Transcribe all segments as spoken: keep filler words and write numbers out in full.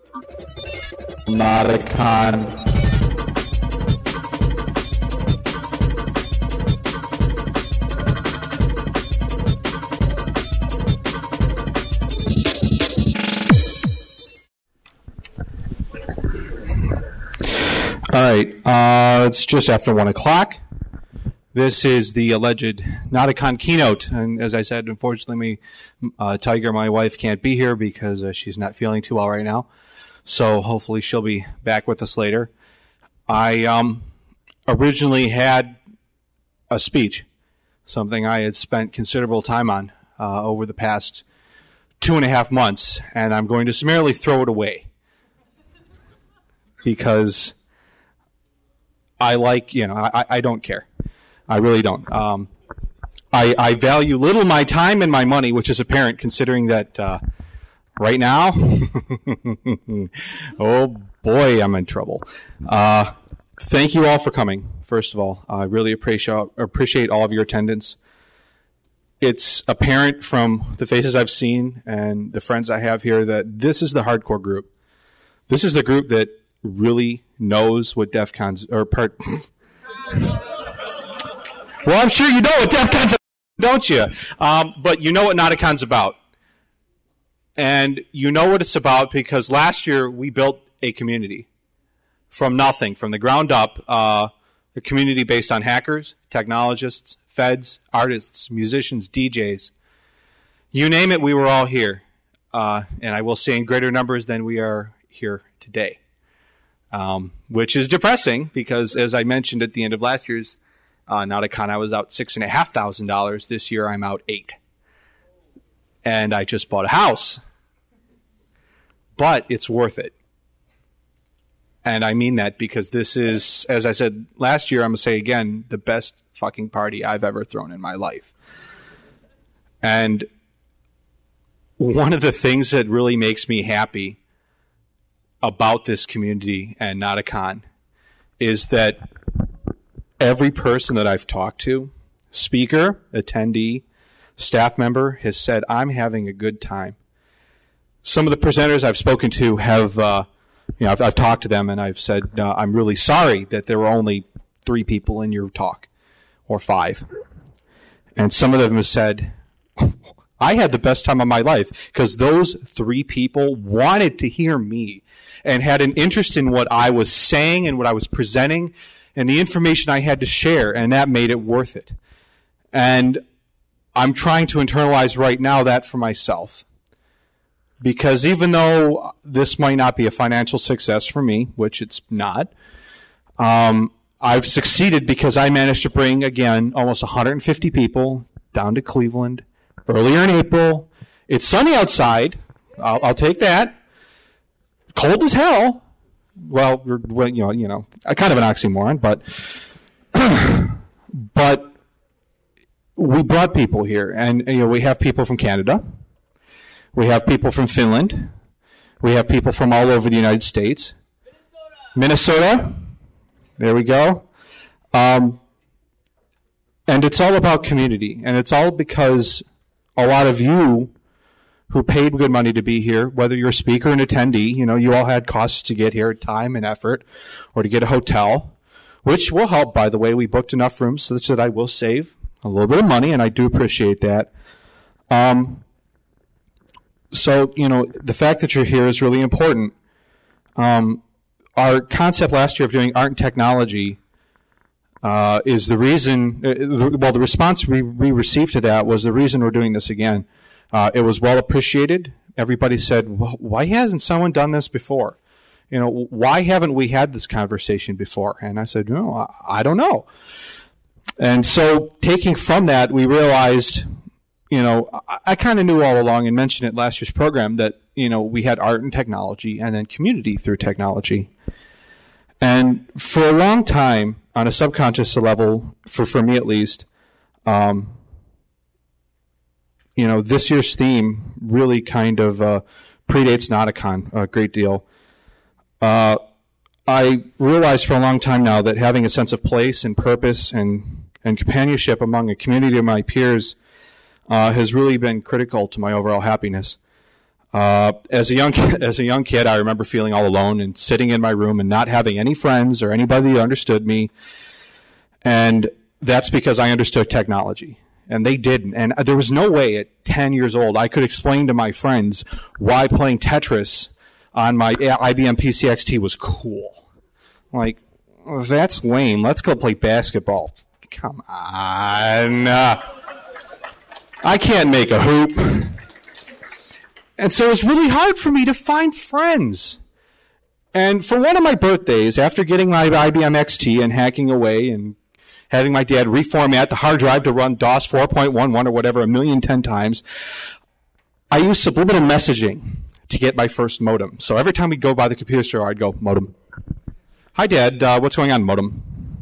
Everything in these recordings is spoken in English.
Nauticon. All right, uh, it's just after one o'clock. This is the alleged Nauticon keynote, and as I said, unfortunately, me, uh, Tiger, my wife, can't be here because uh, she's not feeling too well right now. So hopefully she'll be back with us later. I um, originally had a speech, something I had spent considerable time on uh, over the past two and a half months, and I'm going to summarily throw it away because I like, you know, I, I don't care. I really don't. Um, I, I value little my time and my money, which is apparent considering that uh, right now, oh boy, I'm in trouble. Uh, thank you all for coming, first of all. I really appreciate, appreciate all of your attendance. It's apparent from the faces I've seen and the friends I have here that this is the hardcore group. This is the group that really knows what DEF CON's, or part... Well, I'm sure you know what DEF CON's about, don't you? Um, but you know what Nauticon's about. And you know what it's about because last year we built a community from nothing, from the ground up, uh, a community based on hackers, technologists, feds, artists, musicians, D Js. You name it, we were all here. Uh, and I will say in greater numbers than we are here today. Um, which is depressing because, as I mentioned at the end of last year's uh, Nauticon, I was out six and a half thousand dollars. This year, I'm out eight, and I just bought a house. But it's worth it, and I mean that because this is, as I said last year, I'm gonna say again, the best fucking party I've ever thrown in my life. And one of the things that really makes me happy about this community and Nauticon is that every person that I've talked to, speaker, attendee, staff member, has said, I'm having a good time. Some of the presenters I've spoken to have, uh, you know, I've, I've talked to them and I've said, uh, I'm really sorry that there were only three people in your talk, or five. And some of them have said, I had the best time of my life because those three people wanted to hear me and had an interest in what I was saying and what I was presenting and the information I had to share, and that made it worth it. And I'm trying to internalize right now that for myself. Because even though this might not be a financial success for me, which it's not, um, I've succeeded because I managed to bring, again, almost one hundred fifty people down to Cleveland earlier in April. It's sunny outside. I'll, I'll take that. Cold as hell. Well, we're, you know, you know, kind of an oxymoron, but but we brought people here, and you know, we have people from Canada, we have people from Finland, we have people from all over the United States, Minnesota. Minnesota. There we go. Um, and it's all about community, and it's all because a lot of you who paid good money to be here, whether you're a speaker or an attendee, you know, you all had costs to get here, time and effort, or to get a hotel, which will help, by the way. We booked enough rooms so that I will save a little bit of money, and I do appreciate that. Um, so, you know, the fact that you're here is really important. Um, our concept last year of doing art and technology uh, is the reason, uh, the, well, the response we, we received to that was the reason we're doing this again. Uh, it was well appreciated. Everybody said, well, why hasn't someone done this before? You know, why haven't we had this conversation before? And I said, no, I, I don't know. And so taking from that, we realized, you know, I, I kind of knew all along and mentioned it last year's program that, you know, we had art and technology and then community through technology. And for a long time, on a subconscious level, for, for me at least, um, you know, this year's theme really kind of uh, predates Nauticon a great deal. Uh, I realized for a long time now that having a sense of place and purpose and, and companionship among a community of my peers uh, has really been critical to my overall happiness. Uh, as a young as a young kid, I remember feeling all alone and sitting in my room and not having any friends or anybody who understood me. And that's because I understood technology, and they didn't. And there was no way at ten years old I could explain to my friends why playing Tetris on my I B M P C X T was cool. Like, oh, that's lame. Let's go play basketball. Come on. Uh, I can't make a hoop. And so it was really hard for me to find friends. And for one of my birthdays, after getting my I B M X T and hacking away and having my dad reformat the hard drive to run DOS four point eleven or whatever a million ten times, I used subliminal messaging to get my first modem. So every time we'd go by the computer store, I'd go, modem. Hi, Dad. Uh, what's going on, modem?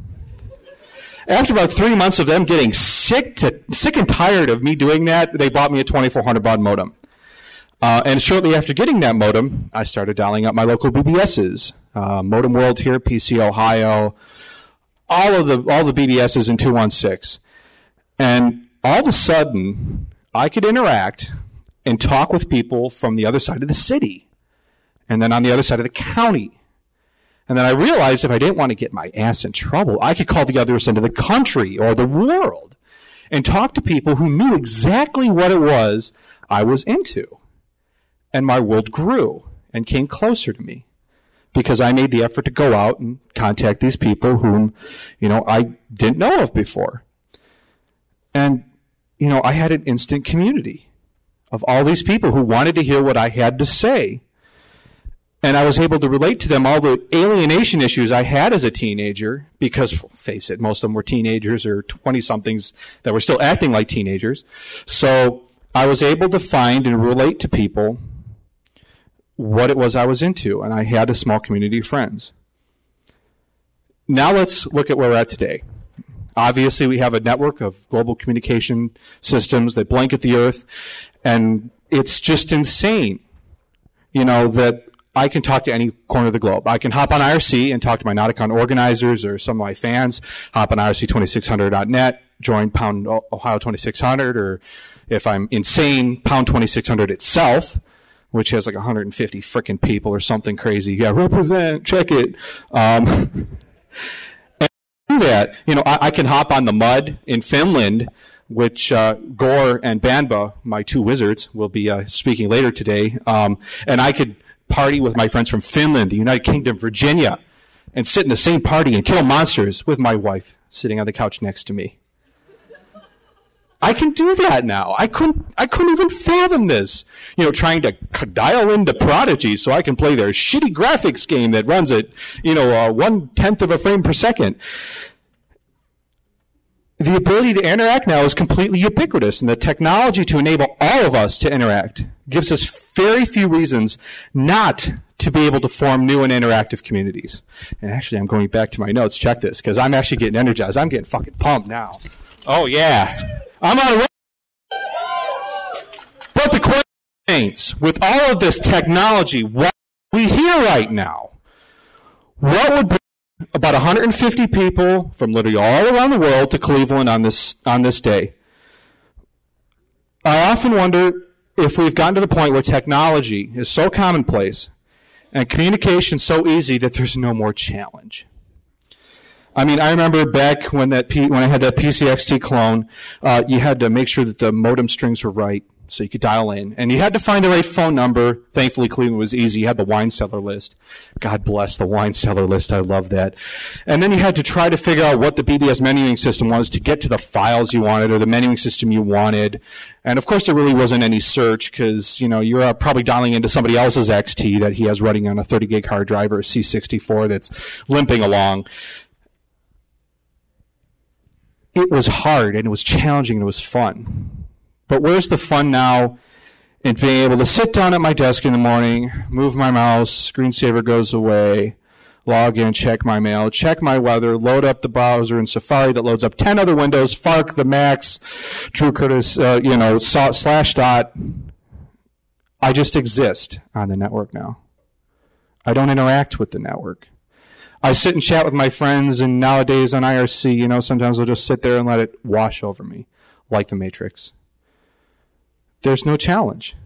After about three months of them getting sick to sick and tired of me doing that, they bought me a twenty-four hundred baud modem. Uh, and shortly after getting that modem, I started dialing up my local B B Ss. Uh, Modem World here, P C Ohio, all of the all the B B Ss in two one six. And all of a sudden, I could interact and talk with people from the other side of the city, and then on the other side of the county. And then I realized if I didn't want to get my ass in trouble, I could call the other end of the country or the world and talk to people who knew exactly what it was I was into. And my world grew and came closer to me because I made the effort to go out and contact these people whom, you know, I didn't know of before. And, you know, I had an instant community of all these people who wanted to hear what I had to say. And I was able to relate to them all the alienation issues I had as a teenager because, face it, most of them were teenagers or twenty-somethings that were still acting like teenagers. So I was able to find and relate to people what it was I was into, and I had a small community of friends. Now let's look at where we're at today. Obviously, we have a network of global communication systems that blanket the earth, and it's just insane, you know, that I can talk to any corner of the globe. I can hop on I R C and talk to my Nauticon organizers or some of my fans, hop on I R C twenty-six hundred dot net, join Pound Ohio twenty-six hundred, or if I'm insane, Pound twenty-six hundred itself, which has like one hundred fifty frickin' people or something crazy. Yeah, represent, check it. Um, and do that. You know, I, I can hop on the mud in Finland, which uh, Gore and Banba, my two wizards, will be uh, speaking later today. Um, and I could party with my friends from Finland, the United Kingdom, Virginia, and sit in the same party and kill monsters with my wife sitting on the couch next to me. I can do that now. I couldn't. I couldn't even fathom this. You know, trying to dial into Prodigy so I can play their shitty graphics game that runs at, you know, uh, one tenth of a frame per second. The ability to interact now is completely ubiquitous, and the technology to enable all of us to interact gives us very few reasons not to be able to form new and interactive communities. And actually, I'm going back to my notes. Check this, because I'm actually getting energized. I'm getting fucking pumped now. Oh yeah. I'm on a roll. But the question remains, with all of this technology, what we hear right now, what would bring about one hundred fifty people from literally all around the world to Cleveland on this on this day? I often wonder if we've gotten to the point where technology is so commonplace and communication so easy that there's no more challenge. I mean, I remember back when that P, when I had that P C X T clone, uh, you had to make sure that the modem strings were right so you could dial in. And you had to find the right phone number. Thankfully, Cleveland was easy. You had the wine cellar list. God bless the wine cellar list. I love that. And then you had to try to figure out what the B B S menuing system was to get to the files you wanted or the menuing system you wanted. And of course, there really wasn't any search because, you know, you're uh, probably dialing into somebody else's X T that he has running on a thirty gig hard drive or a C sixty-four that's limping along. It was hard, and it was challenging, and it was fun. But where's the fun now in being able to sit down at my desk in the morning, move my mouse, screensaver goes away, log in, check my mail, check my weather, load up the browser in Safari that loads up ten other windows, Fark, the Macs, Drew Curtis, uh, you know, slash dot. I just exist on the network now. I don't interact with the network. I sit and chat with my friends, and nowadays on I R C, you know, sometimes I'll just sit there and let it wash over me, like the Matrix. There's no challenge.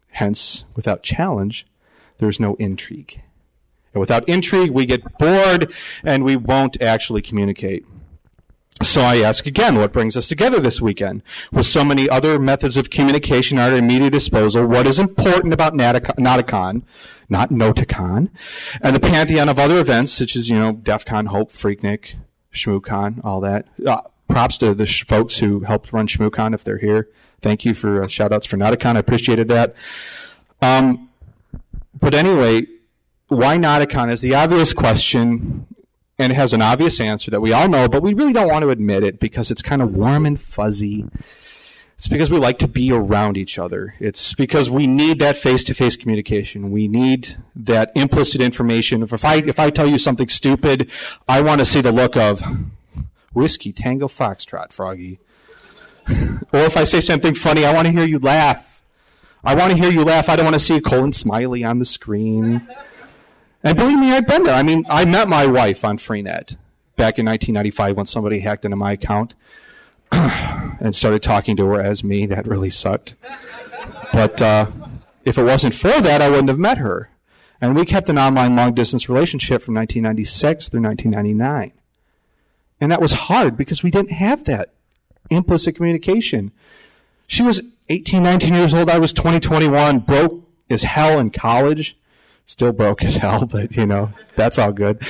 Hence, without challenge, there's no intrigue. And without intrigue, we get bored and we won't actually communicate. So I ask again, what brings us together this weekend? With so many other methods of communication at our immediate disposal, what is important about Nauticon, not Noticon, and the pantheon of other events such as, you know, DEF CON, Hope, Freaknik, ShmooCon, all that. Uh, props to the sh- folks who helped run ShmooCon if they're here. Thank you for uh, shout-outs for Nauticon. I appreciated that. Um, but anyway, why Nauticon is the obvious question, and it has an obvious answer that we all know, but we really don't want to admit it because it's kind of warm and fuzzy. It's because we like to be around each other. It's because we need that face-to-face communication. We need that implicit information. If I if I tell you something stupid, I want to see the look of Whiskey Tango Foxtrot, Froggy. Or if I say something funny, I want to hear you laugh. I want to hear you laugh. I don't want to see a colon smiley on the screen. And believe me, I've been there. I mean, I met my wife on Freenet back in nineteen ninety-five when somebody hacked into my account and started talking to her as me. That really sucked. But uh, if it wasn't for that, I wouldn't have met her. And we kept an online long-distance relationship from nineteen ninety-six through nineteen ninety-nine. And that was hard because we didn't have that implicit communication. She was eighteen, nineteen years old. I was twenty, twenty-one, broke as hell in college. Still broke as hell, but, you know, that's all good.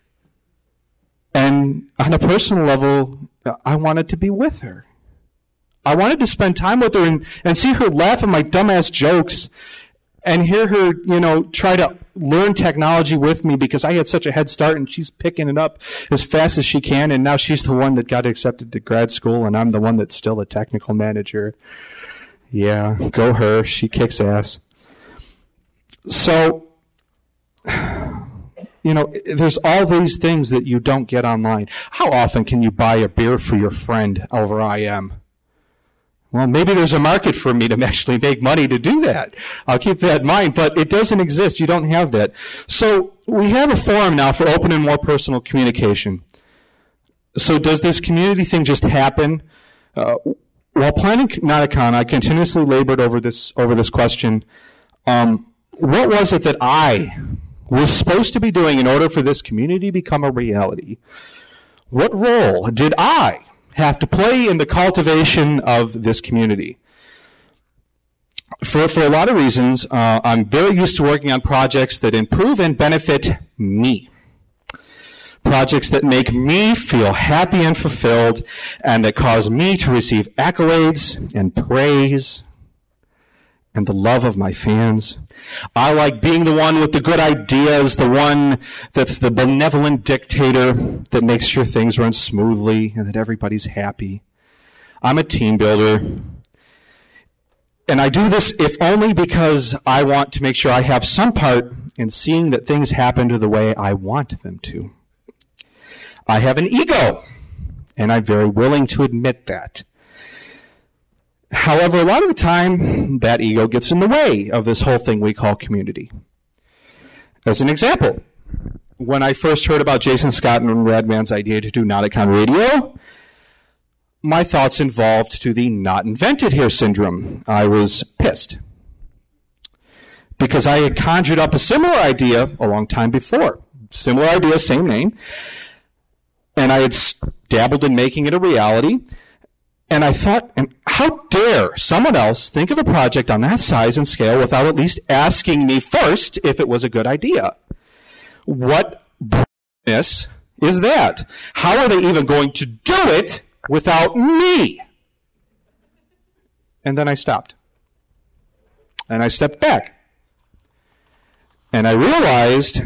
And on a personal level, I wanted to be with her. I wanted to spend time with her and, and see her laugh at my dumbass jokes and hear her, you know, try to learn technology with me because I had such a head start and she's picking it up as fast as she can, and now she's the one that got accepted to grad school and I'm the one that's still a technical manager. Yeah, go her. She kicks ass. So, you know, there's all these things that you don't get online. How often can you buy a beer for your friend over I M? Well, maybe there's a market for me to actually make money to do that. I'll keep that in mind, but it doesn't exist. You don't have that. So we have a forum now for open and more personal communication. So does this community thing just happen? Uh, while planning Nauticon, I continuously labored over this over this question. Um, what was it that I was supposed to be doing in order for this community to become a reality? What role did I have to play in the cultivation of this community? For, for a lot of reasons, uh, I'm very used to working on projects that improve and benefit me. Projects that make me feel happy and fulfilled and that cause me to receive accolades and praise and the love of my fans. I like being the one with the good ideas, the one that's the benevolent dictator that makes sure things run smoothly and that everybody's happy. I'm a team builder. And I do this if only because I want to make sure I have some part in seeing that things happen to the way I want them to. I have an ego, and I'm very willing to admit that. However, a lot of the time, that ego gets in the way of this whole thing we call community. As an example, when I first heard about Jason Scott and Radman's idea to do Nauticon Radio, my thoughts involved to the not invented here syndrome. I was pissed because I had conjured up a similar idea a long time before. Similar idea, same name. And I had dabbled in making it a reality. And I thought, how dare someone else think of a project on that size and scale without at least asking me first if it was a good idea? What business is that? How are they even going to do it without me? And then I stopped. And I stepped back. And I realized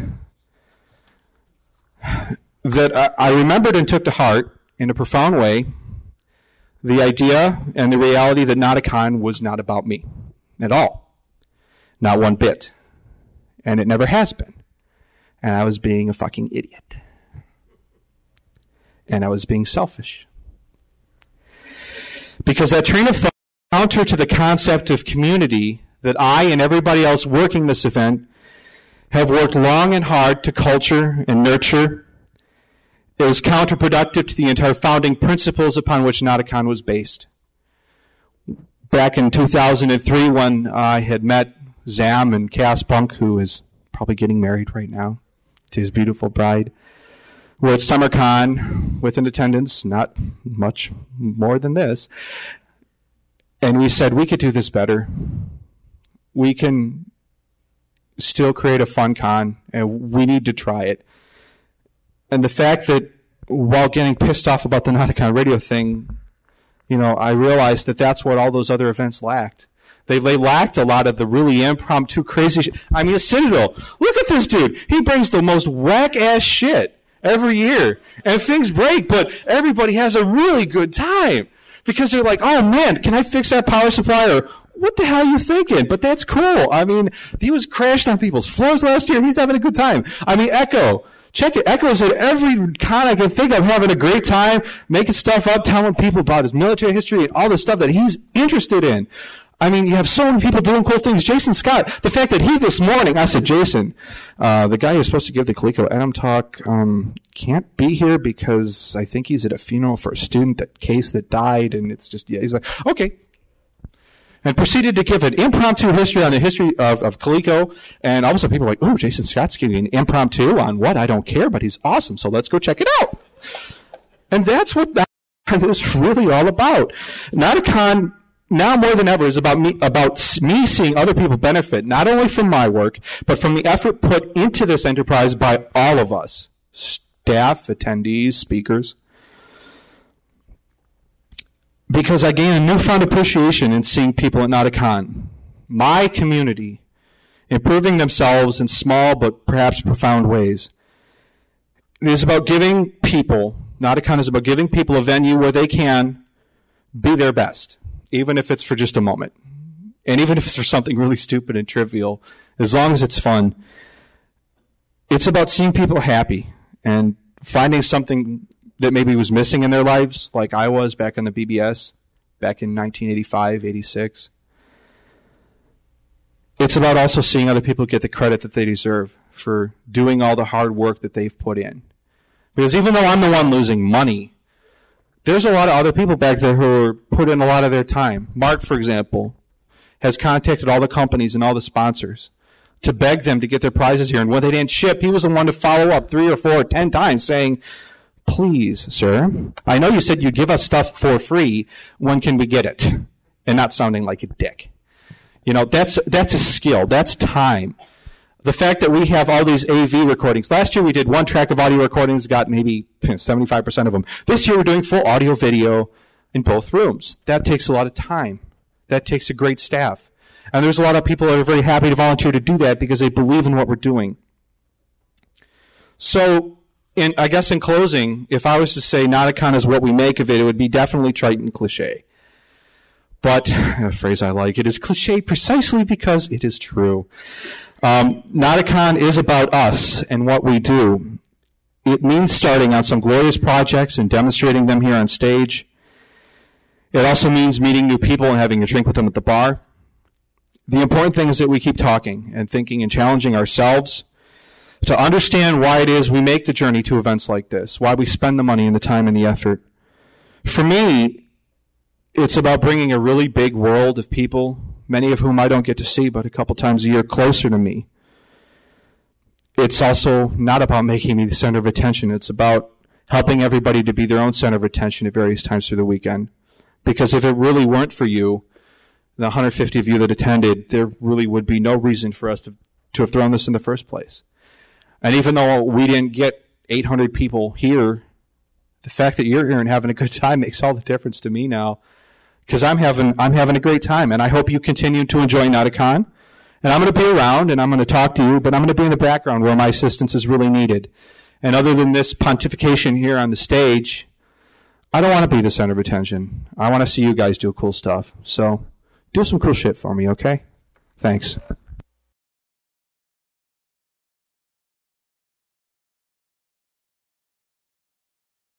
that I remembered and took to heart in a profound way the idea and the reality that Nauticon was not about me at all. Not one bit. And it never has been. And I was being a fucking idiot. And I was being selfish. Because that train of thought counter to the concept of community that I and everybody else working this event have worked long and hard to culture and nurture. It was counterproductive to the entire founding principles upon which Nauticon was based. Back in two thousand three, when I had met Zam and Cass Punk, who is probably getting married right now to his beautiful bride, were at SummerCon with an attendance, not much more than this. And we said, we could do this better. We can still create a fun con, and we need to try it. And the fact that while getting pissed off about the Nauticon radio thing, you know, I realized that that's what all those other events lacked. They, they lacked a lot of the really impromptu, crazy shit. I mean, a Citadel. Look at this dude. He brings the most whack-ass shit every year. And things break, but everybody has a really good time. Because they're like, oh, man, can I fix that power supply? Or what the hell are you thinking? But that's cool. I mean, he was crashed on people's floors last year. He's having a good time. I mean, Echo. Check it. Echo's at every con I can think of, having a great time, making stuff up, telling people about his military history and all the stuff that he's interested in. I mean, you have so many people doing cool things. Jason Scott, the fact that he this morning, I said, Jason, uh, the guy who's supposed to give the Coleco Adam talk, um, can't be here because I think he's at a funeral for a student that case that died, and it's just, yeah, he's like, okay. And proceeded to give an impromptu history on the history of, of Coleco, and all of a sudden people are like, oh, Jason Scott's giving an impromptu on what? I don't care, but he's awesome, so let's go check it out. And that's what that is really all about. Nauticon, now more than ever, is about me, about me seeing other people benefit, not only from my work, but from the effort put into this enterprise by all of us, staff, attendees, speakers. Because I gain a newfound appreciation in seeing people at Nauticon, my community, improving themselves in small but perhaps profound ways. It is about giving people, Nauticon is about giving people a venue where they can be their best, even if it's for just a moment. And even if it's for something really stupid and trivial, as long as it's fun. It's about seeing people happy and finding something that maybe was missing in their lives, like I was back in the B B S, back in nineteen eighty-five, eighty-six. It's about also seeing other people get the credit that they deserve for doing all the hard work that they've put in. Because even though I'm the one losing money, there's a lot of other people back there who are put in a lot of their time. Mark, for example, has contacted all the companies and all the sponsors to beg them to get their prizes here. And when they didn't ship, he was the one to follow up three or four or ten times saying, please, sir, I know you said you'd give us stuff for free. When can we get it? And not sounding like a dick. You know, that's that's a skill. That's time. The fact that we have all these A V recordings. Last year we did one track of audio recordings, got maybe seventy-five percent of them. This year we're doing full audio video in both rooms. That takes a lot of time. That takes a great staff. And there's a lot of people that are very happy to volunteer to do that because they believe in what we're doing. So, in, I guess in closing, if I was to say Nauticon is what we make of it, it would be definitely trite and cliche. But, a phrase I like, it is cliche precisely because it is true. Um, Nauticon is about us and what we do. It means starting on some glorious projects and demonstrating them here on stage. It also means meeting new people and having a drink with them at the bar. The important thing is that we keep talking and thinking and challenging ourselves to understand why it is we make the journey to events like this, why we spend the money and the time and the effort. For me, it's about bringing a really big world of people, many of whom I don't get to see but a couple times a year, closer to me. It's also not about making me the center of attention. It's about helping everybody to be their own center of attention at various times through the weekend. Because if it really weren't for you, the one hundred fifty of you that attended, there really would be no reason for us to, to have thrown this in the first place. And even though we didn't get eight hundred people here, the fact that you're here and having a good time makes all the difference to me now. Because I'm having I'm having a great time, and I hope you continue to enjoy Nauticon. And I'm going to be around, and I'm going to talk to you, but I'm going to be in the background where my assistance is really needed. And other than this pontification here on the stage, I don't want to be the center of attention. I want to see you guys do cool stuff. So do some cool shit for me, okay? Thanks.